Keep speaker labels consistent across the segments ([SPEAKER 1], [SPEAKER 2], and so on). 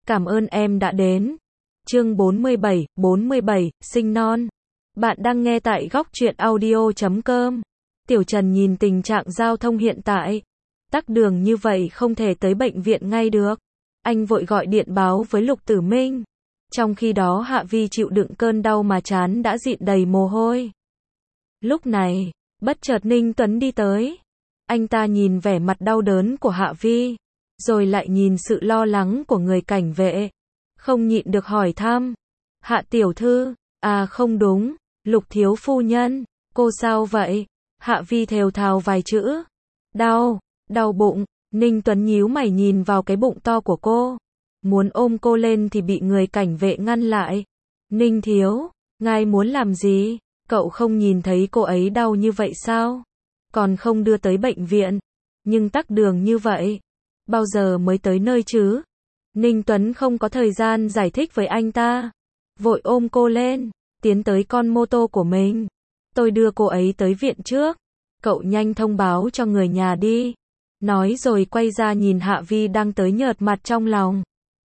[SPEAKER 1] Cảm ơn em đã đến. Chương 47, sinh non. Bạn đang nghe tại góc truyện audio.com. Tiểu Trần nhìn tình trạng giao thông hiện tại. Tắc đường như vậy không thể tới bệnh viện ngay được. Anh vội gọi điện báo với Lục Tử Minh. Trong khi đó Hạ Vi chịu đựng cơn đau mà trán đã dịn đầy mồ hôi. Lúc này, bất chợt Ninh Tuấn đi tới. Anh ta nhìn vẻ mặt đau đớn của Hạ Vi, rồi lại nhìn sự lo lắng của người cảnh vệ. Không nhịn được hỏi thăm. Hạ tiểu thư, à không đúng, Lục thiếu phu nhân, cô sao vậy? Hạ Vi thều thào vài chữ. Đau bụng. Ninh Tuấn nhíu mày nhìn vào cái bụng to của cô. Muốn ôm cô lên thì bị người cảnh vệ ngăn lại. Ninh thiếu, ngài muốn làm gì? Cậu không nhìn thấy cô ấy đau như vậy sao? Còn không đưa tới bệnh viện. Nhưng tắc đường như vậy, bao giờ mới tới nơi chứ? Ninh Tuấn không có thời gian giải thích với anh ta. Vội ôm cô lên, tiến tới con mô tô của mình. Tôi đưa cô ấy tới viện trước. Cậu nhanh thông báo cho người nhà đi. Nói rồi quay ra nhìn Hạ Vi đang tới nhợt mặt trong lòng.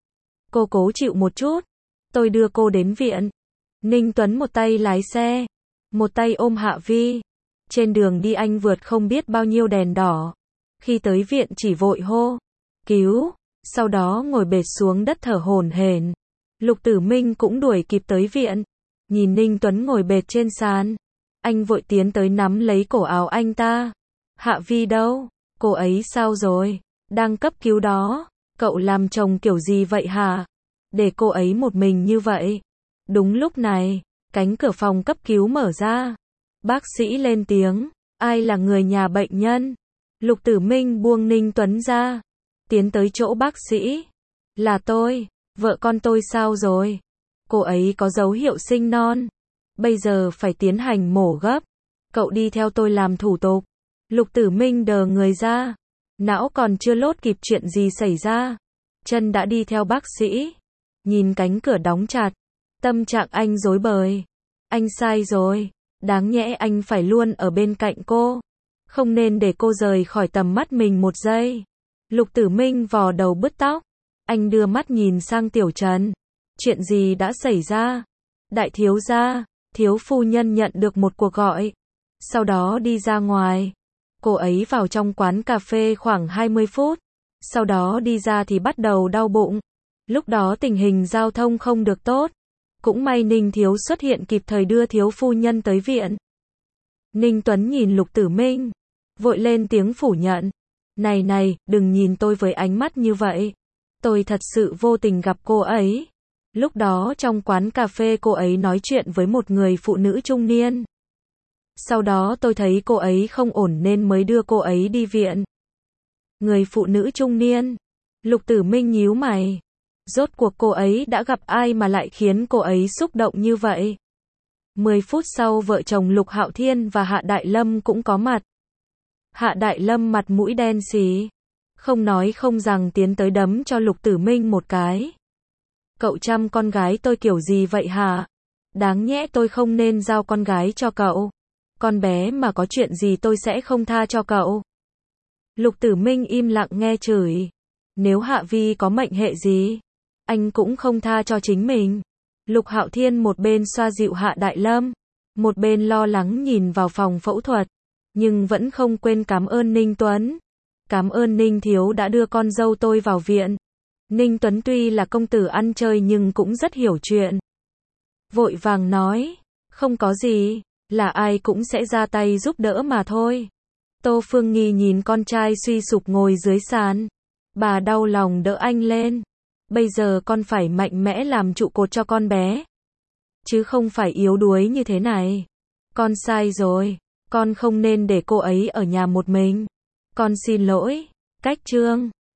[SPEAKER 1] Cô cố chịu một chút. Tôi đưa cô đến viện. Ninh Tuấn một tay lái xe, một tay ôm Hạ Vi. Trên đường đi anh vượt không biết bao nhiêu đèn đỏ. Khi tới viện chỉ vội hô cứu, sau đó ngồi bệt xuống đất thở hổn hển. Lục Tử Minh cũng đuổi kịp tới viện. Nhìn Ninh Tuấn ngồi bệt trên sàn, anh vội tiến tới nắm lấy cổ áo anh ta. Hạ Vi đâu? Cô ấy sao rồi? Đang cấp cứu đó. Cậu làm chồng kiểu gì vậy hả? Để cô ấy một mình như vậy. Đúng lúc này, cánh cửa phòng cấp cứu mở ra. Bác sĩ lên tiếng. Ai là người nhà bệnh nhân? Lục Tử Minh buông Ninh Tuấn ra, tiến tới chỗ bác sĩ. Là tôi. Vợ con tôi sao rồi? Cô ấy có dấu hiệu sinh non. Bây giờ phải tiến hành mổ gấp. Cậu đi theo tôi làm thủ tục. Lục Tử Minh đờ người ra. Não còn chưa lốt kịp chuyện gì xảy ra. Chân đã đi theo bác sĩ. Nhìn cánh cửa đóng chặt. Tâm trạng anh rối bời. Anh sai rồi. Đáng nhẽ anh phải luôn ở bên cạnh cô. Không nên để cô rời khỏi tầm mắt mình một giây. Lục Tử Minh vò đầu bứt tóc. Anh đưa mắt nhìn sang Tiểu Trần. Chuyện gì đã xảy ra? Đại thiếu gia, thiếu phu nhân nhận được một cuộc gọi. Sau đó đi ra ngoài. Cô ấy vào trong quán cà phê khoảng 20 phút. Sau đó đi ra thì bắt đầu đau bụng. Lúc đó tình hình giao thông không được tốt. Cũng may Ninh thiếu xuất hiện kịp thời đưa thiếu phu nhân tới viện. Ninh Tuấn nhìn Lục Tử Minh, vội lên tiếng phủ nhận. Này, đừng nhìn tôi với ánh mắt như vậy. Tôi thật sự vô tình gặp cô ấy. Lúc đó trong quán cà phê cô ấy nói chuyện với một người phụ nữ trung niên. Sau đó tôi thấy cô ấy không ổn nên mới đưa cô ấy đi viện. Người phụ nữ trung niên. Lục Tử Minh nhíu mày. Rốt cuộc cô ấy đã gặp ai mà lại khiến cô ấy xúc động như vậy? 10 phút sau vợ chồng Lục Hạo Thiên và Hạ Đại Lâm cũng có mặt. Hạ Đại Lâm mặt mũi đen xì, không nói không rằng tiến tới đấm cho Lục Tử Minh một cái. Cậu chăm con gái tôi kiểu gì vậy hả? Đáng nhẽ tôi không nên giao con gái cho cậu. Con bé mà có chuyện gì tôi sẽ không tha cho cậu. Lục Tử Minh im lặng nghe chửi. Nếu Hạ Vi có mệnh hệ gì, anh cũng không tha cho chính mình. Lục Hạo Thiên một bên xoa dịu Hạ Đại Lâm, một bên lo lắng nhìn vào phòng phẫu thuật, nhưng vẫn không quên cảm ơn Ninh Tuấn. Cảm ơn Ninh thiếu đã đưa con dâu tôi vào viện. Ninh Tuấn tuy là công tử ăn chơi nhưng cũng rất hiểu chuyện. Vội vàng nói, không có gì, là ai cũng sẽ ra tay giúp đỡ mà thôi. Tô Phương Nghi nhìn con trai suy sụp ngồi dưới sàn. Bà đau lòng đỡ anh lên. Bây giờ con phải mạnh mẽ làm trụ cột cho con bé. Chứ không phải yếu đuối như thế này. Con sai rồi. Con không nên để cô ấy ở nhà một mình. Con xin lỗi. Cách chương